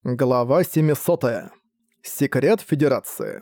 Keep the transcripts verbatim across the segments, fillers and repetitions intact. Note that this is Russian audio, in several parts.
Глава семьсот. Секрет Федерации.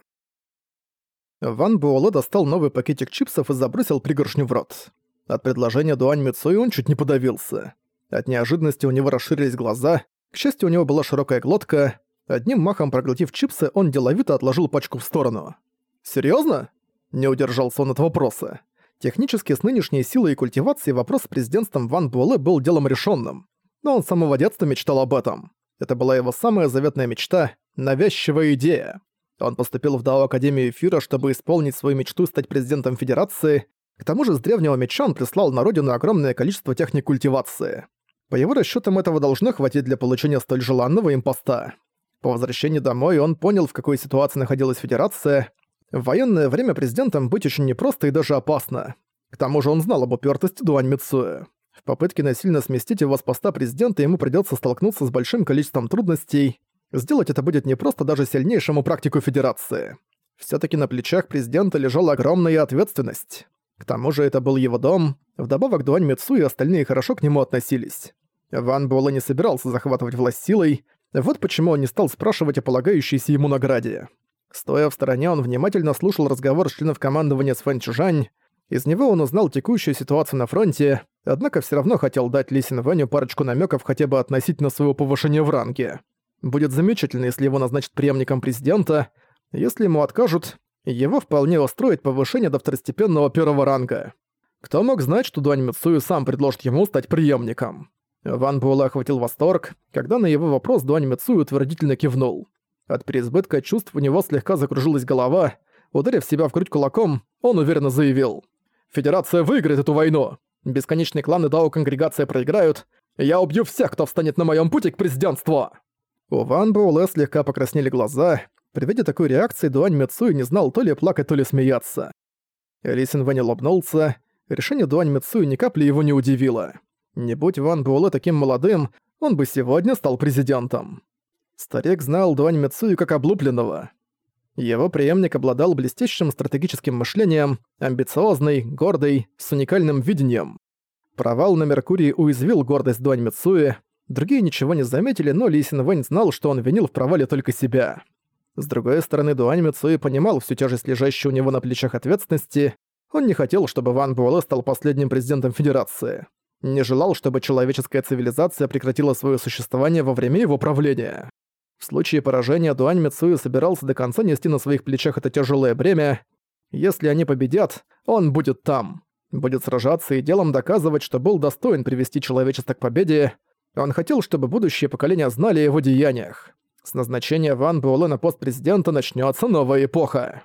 Ван Буэлэ достал новый пакетик чипсов и забросил пригоршню в рот. От предложения Дуань Мицуи он чуть не подавился. От неожиданности у него расширились глаза, к счастью, у него была широкая глотка. Одним махом проглотив чипсы, он деловито отложил пачку в сторону. «Серьёзно?» – не удержался он от вопроса. Технически с нынешней силой и культивацией вопрос с президентством Ван Буэлэ был делом решенным. Но он с самого детства мечтал об этом. Это была его самая заветная мечта, навязчивая идея. Он поступил в Дао Академию Эфира, чтобы исполнить свою мечту стать президентом Федерации. К тому же с древнего меча он прислал на родину огромное количество техник культивации. По его расчетам этого должно хватить для получения столь желанного им поста. По возвращении домой он понял, в какой ситуации находилась Федерация. В военное время президентом быть очень непросто и даже опасно. К тому же он знал об упертости Дуань Мицуи. В попытке насильно сместить его с поста президента ему придётся столкнуться с большим количеством трудностей. Сделать это будет непросто даже сильнейшему практику Федерации. Всё-таки на плечах президента лежала огромная ответственность. К тому же это был его дом, вдобавок Дуань Мицуи и остальные хорошо к нему относились. Ван Буэлэ не собирался захватывать власть силой, вот почему он не стал спрашивать о полагающейся ему награде. Стоя в стороне, он внимательно слушал разговор членов командования с Фэн Чжань. Из него он узнал текущую ситуацию на фронте, однако всё равно хотел дать Ли Синвэню парочку намёков хотя бы относительно своего повышения в ранге. Будет замечательно, если его назначат преемником президента. Если ему откажут, его вполне устроит повышение до второстепенного первого ранга. Кто мог знать, что Дуань Мицуи сам предложит ему стать преемником? Ван Буэлэ охватил восторг, когда на его вопрос Дуань Мицуи утвердительно кивнул. От переизбытка чувств у него слегка закружилась голова. Ударив себя в грудь кулаком, он уверенно заявил: «Федерация выиграет эту войну! Бесконечные кланы Дао-конгрегация проиграют. Я убью всех, кто встанет на моем пути к президентству!» У Ван Буэлэ слегка покраснели глаза. При виде такой реакции Дуань Мицуи не знал то ли плакать, то ли смеяться. Ли Синвэнь улыбнулся. Решение Дуань Мицуи ни капли его не удивило. Не будь Ван Буэлэ таким молодым, он бы сегодня стал президентом. Старик знал Дуань Мицуи как облупленного. Его преемник обладал блестящим стратегическим мышлением, амбициозный, гордый, с уникальным видением. Провал на Меркурии уязвил гордость Дуань Мицуи. Другие ничего не заметили, но Ли Синвэнь знал, что он винил в провале только себя. С другой стороны, Дуань Мицуи понимал всю тяжесть лежащей у него на плечах ответственности. Он не хотел, чтобы Ван Буэлэ стал последним президентом Федерации. Не желал, чтобы человеческая цивилизация прекратила свое существование во время его правления. В случае поражения Дуань Мицуи собирался до конца нести на своих плечах это тяжелое бремя. Если они победят, он будет там. Будет сражаться и делом доказывать, что был достоин привести человечество к победе. Он хотел, чтобы будущие поколения знали о его деяниях. С назначения Ван Буэлэ на пост президента начнется новая эпоха.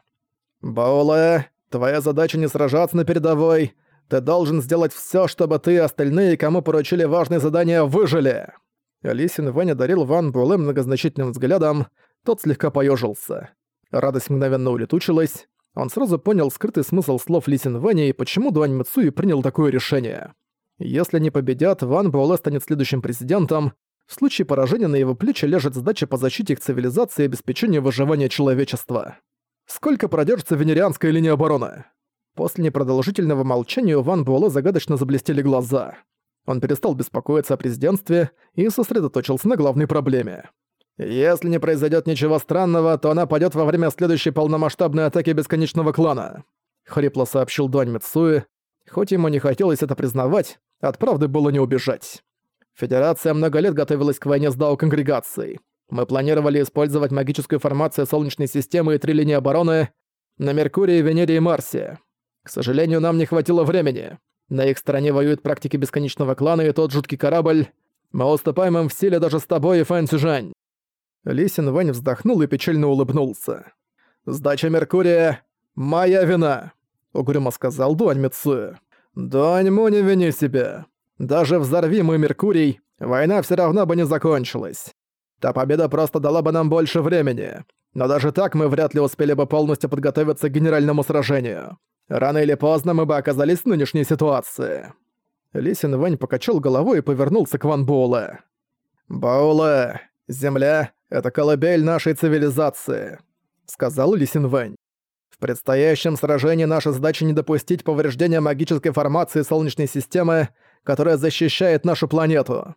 «Буэлэ, твоя задача не сражаться на передовой. Ты должен сделать все, чтобы ты и остальные, кому поручили важные задания, выжили». Ли Синвэнь одарил Ван Буэлэ многозначительным взглядом, тот слегка поёжился. Радость мгновенно улетучилась. Он сразу понял скрытый смысл слов Ли Синвэня и почему Дуань Мицуи принял такое решение. Если они победят, Ван Буэлэ станет следующим президентом. В случае поражения на его плечи лежит задача по защите их цивилизации и обеспечению выживания человечества. Сколько продержится венерианская линия обороны? После непродолжительного молчания у Ван Буэлэ загадочно заблестели глаза. Он перестал беспокоиться о президентстве и сосредоточился на главной проблеме. «Если не произойдет ничего странного, то она падет во время следующей полномасштабной атаки Бесконечного клана», — хрипло сообщил Дуань Мицуи. Хоть ему не хотелось это признавать, от правды было не убежать. Федерация много лет готовилась к войне с Дао-конгрегацией. Мы планировали использовать магическую формацию Солнечной системы и три линии обороны на Меркурии, Венере и Марсе. К сожалению, нам не хватило времени. На их стороне воюют практики Бесконечного клана и тот жуткий корабль. Мы уступаем им в силе даже с тобой и Фэн Цзюжань». Ли Синвэнь вздохнул и печально улыбнулся. «Сдача Меркурия — моя вина», — угрюмо сказал Дуань Мицуи. «Дуань Му, не вини себя. Даже взорви мы Меркурий, война все равно бы не закончилась. Та победа просто дала бы нам больше времени. Но даже так мы вряд ли успели бы полностью подготовиться к генеральному сражению. Рано или поздно мы бы оказались в нынешней ситуации». Ли Синвэнь покачал головой и повернулся к Ван Буэлэ. «Буэлэ, Земля — это колыбель нашей цивилизации», — сказал Ли Синвэнь. «В предстоящем сражении наша задача не допустить повреждения магической формации Солнечной системы, которая защищает нашу планету.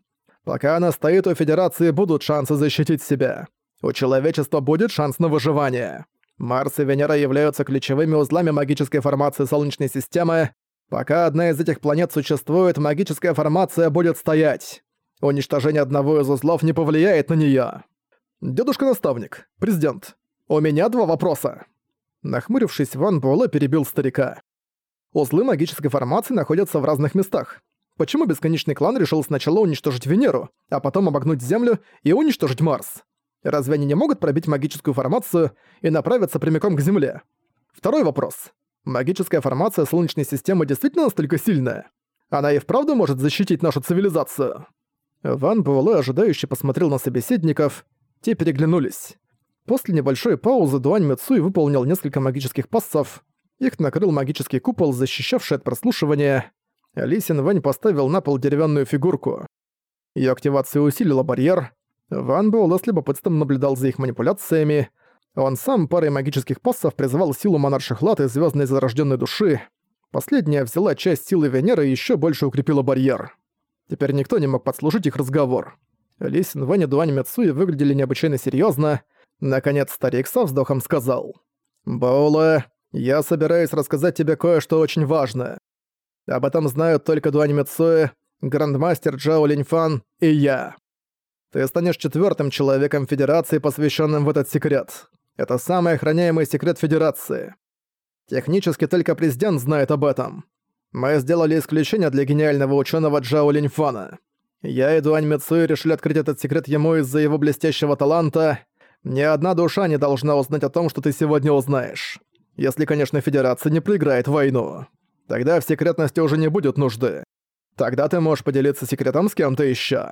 Пока она стоит, у Федерации будут шансы защитить себя. У человечества будет шанс на выживание. Марс и Венера являются ключевыми узлами магической формации Солнечной системы. Пока одна из этих планет существует, магическая формация будет стоять. Уничтожение одного из узлов не повлияет на неё. «Дедушка-наставник, президент, у меня два вопроса». Нахмурившись, Ван Буэлэ перебил старика. Узлы магической формации находятся в разных местах. Почему бесконечный клан решил сначала уничтожить Венеру, а потом обогнуть Землю и уничтожить Марс? Разве они не могут пробить магическую формацию и направиться прямиком к Земле? Второй вопрос. Магическая формация Солнечной системы действительно настолько сильная? Она и вправду может защитить нашу цивилизацию? Ван Буэлэ ожидающе посмотрел на собеседников. Те переглянулись. После небольшой паузы Дуань Мицуи выполнил несколько магических пассов. Их накрыл магический купол, защищавший от прослушивания. Ли Синвэнь поставил на пол деревянную фигурку. Её активация усилила барьер. Ван Буэлэ с любопытством наблюдал за их манипуляциями. Он сам парой магических пассов призывал силу монарших лад и звёздной зарождённой души. Последняя взяла часть силы Венеры и ещё больше укрепила барьер. Теперь никто не мог подслушать их разговор. Ли Синвэнь и Дуань Мицуи выглядели необычайно серьёзно. Наконец старик со вздохом сказал: «Буэлэ, я собираюсь рассказать тебе кое-что очень важное. Об этом знают только Дуань Мицуи, Грандмастер Джао Линьфан и я. Ты станешь четвёртым человеком Федерации, посвященным в этот секрет. Это самый охраняемый секрет Федерации. Технически только президент знает об этом. Мы сделали исключение для гениального ученого Джао Линьфана. Я и Дуань Мицуи решили открыть этот секрет ему из-за его блестящего таланта. Ни одна душа не должна узнать о том, что ты сегодня узнаешь. Если, конечно, Федерация не проиграет войну. Тогда в секретности уже не будет нужды. Тогда ты можешь поделиться секретом с кем-то ещё».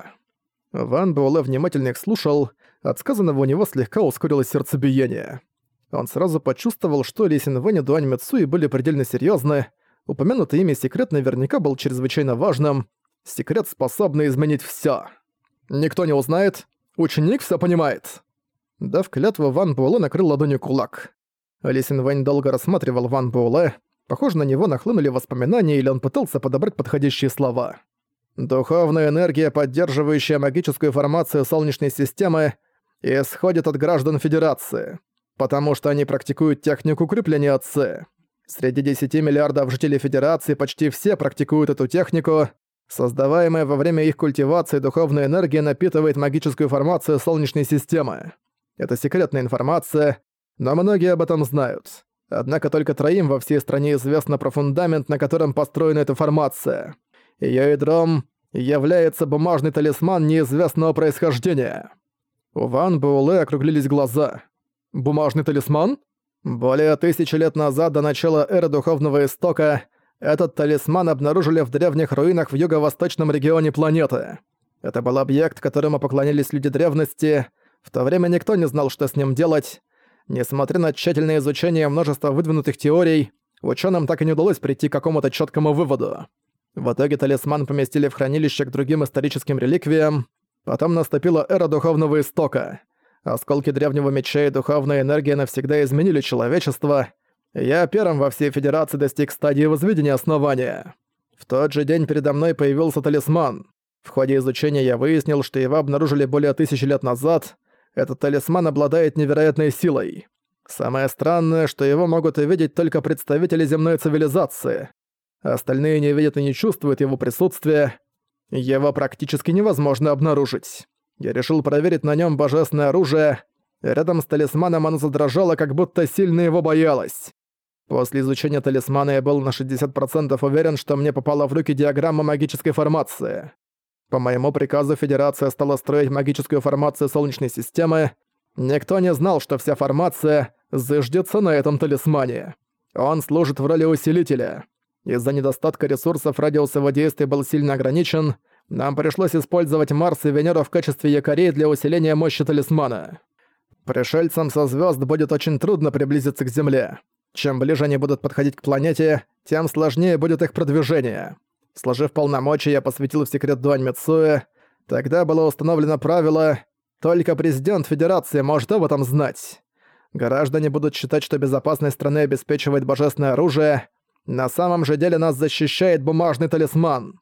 Ван Буэлэ внимательно их слушал, от сказанного у него слегка ускорилось сердцебиение. Он сразу почувствовал, что Ли Синвэнь и Дуань Мицуи были предельно серьёзны. Упомянутый ими секрет наверняка был чрезвычайно важным. Секрет, способный изменить всё. «Никто не узнает. Ученик всё понимает». Дав клятву, Ван Буэлэ накрыл ладонью кулак. Ли Синвэнь долго рассматривал Ван Буэлэ. Похоже, на него нахлынули воспоминания, или он пытался подобрать подходящие слова. «Духовная энергия, поддерживающая магическую формацию Солнечной системы, исходит от граждан Федерации, потому что они практикуют технику укрепления Ци. Среди десяти миллиардов жителей Федерации почти все практикуют эту технику. Создаваемая во время их культивации духовная энергия напитывает магическую формацию Солнечной системы. Это секретная информация, но многие об этом знают. Однако только троим во всей стране известно про фундамент, на котором построена эта формация. Её ядром является бумажный талисман неизвестного происхождения». У Ван Буэлэ округлились глаза. «Бумажный талисман?» Более тысячи лет назад, до начала эры Духовного Истока, этот талисман обнаружили в древних руинах в юго-восточном регионе планеты. Это был объект, которому поклонялись люди древности. В то время никто не знал, что с ним делать. Несмотря на тщательное изучение множества выдвинутых теорий, ученым так и не удалось прийти к какому-то четкому выводу. В итоге талисман поместили в хранилище к другим историческим реликвиям. Потом наступила эра Духовного Истока. Осколки древнего меча и духовная энергия навсегда изменили человечество. Я первым во всей Федерации достиг стадии возведения основания. В тот же день передо мной появился талисман. В ходе изучения я выяснил, что его обнаружили более тысячи лет назад. Этот талисман обладает невероятной силой. Самое странное, что его могут увидеть только представители земной цивилизации. Остальные не видят и не чувствуют его присутствия. Его практически невозможно обнаружить. Я решил проверить на нем божественное оружие. Рядом с талисманом оно задрожало, как будто сильно его боялось. После изучения талисмана я был на шестьдесят процентов уверен, что мне попала в руки диаграмма магической формации. По моему приказу Федерация стала строить магическую формацию Солнечной системы. Никто не знал, что вся формация зыждется на этом талисмане. Он служит в роли усилителя. Из-за недостатка ресурсов радиус его действия был сильно ограничен. Нам пришлось использовать Марс и Венеру в качестве якорей для усиления мощи талисмана. Пришельцам со звезд будет очень трудно приблизиться к Земле. Чем ближе они будут подходить к планете, тем сложнее будет их продвижение. Сложив полномочия, я посвятил в секрет Дуань Мицуи. Тогда было установлено правило: только президент Федерации может об этом знать. Граждане будут считать, что безопасность страны обеспечивает божественное оружие. На самом же деле нас защищает бумажный талисман.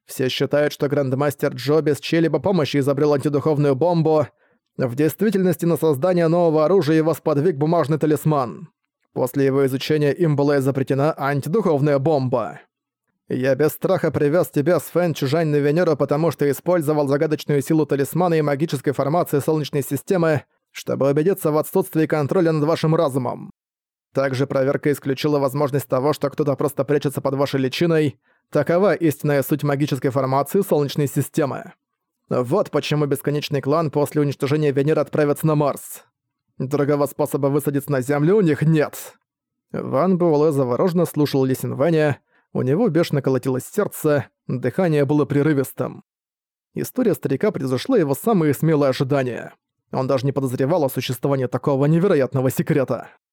Все считают, что Грандмастер Джо без чьей-либо помощи изобрел антидуховную бомбу. В действительности на создание нового оружия его сподвиг бумажный талисман. После его изучения им была изобретена антидуховная бомба. Я без страха привез тебя с Фэн Чужань на Венеру, потому что использовал загадочную силу талисмана и магической формации Солнечной системы, чтобы убедиться в отсутствии контроля над вашим разумом. Также проверка исключила возможность того, что кто-то просто прячется под вашей личиной. Такова истинная суть магической формации Солнечной системы. Вот почему Бесконечный Клан после уничтожения Венеры отправится на Марс. Другого способа высадиться на Землю у них нет. Ван Буэлэ завороженно слушал Ли Синвэня, у него бешено колотилось сердце, дыхание было прерывистым. История старика превзошла его самые смелые ожидания. Он даже не подозревал о существовании такого невероятного секрета.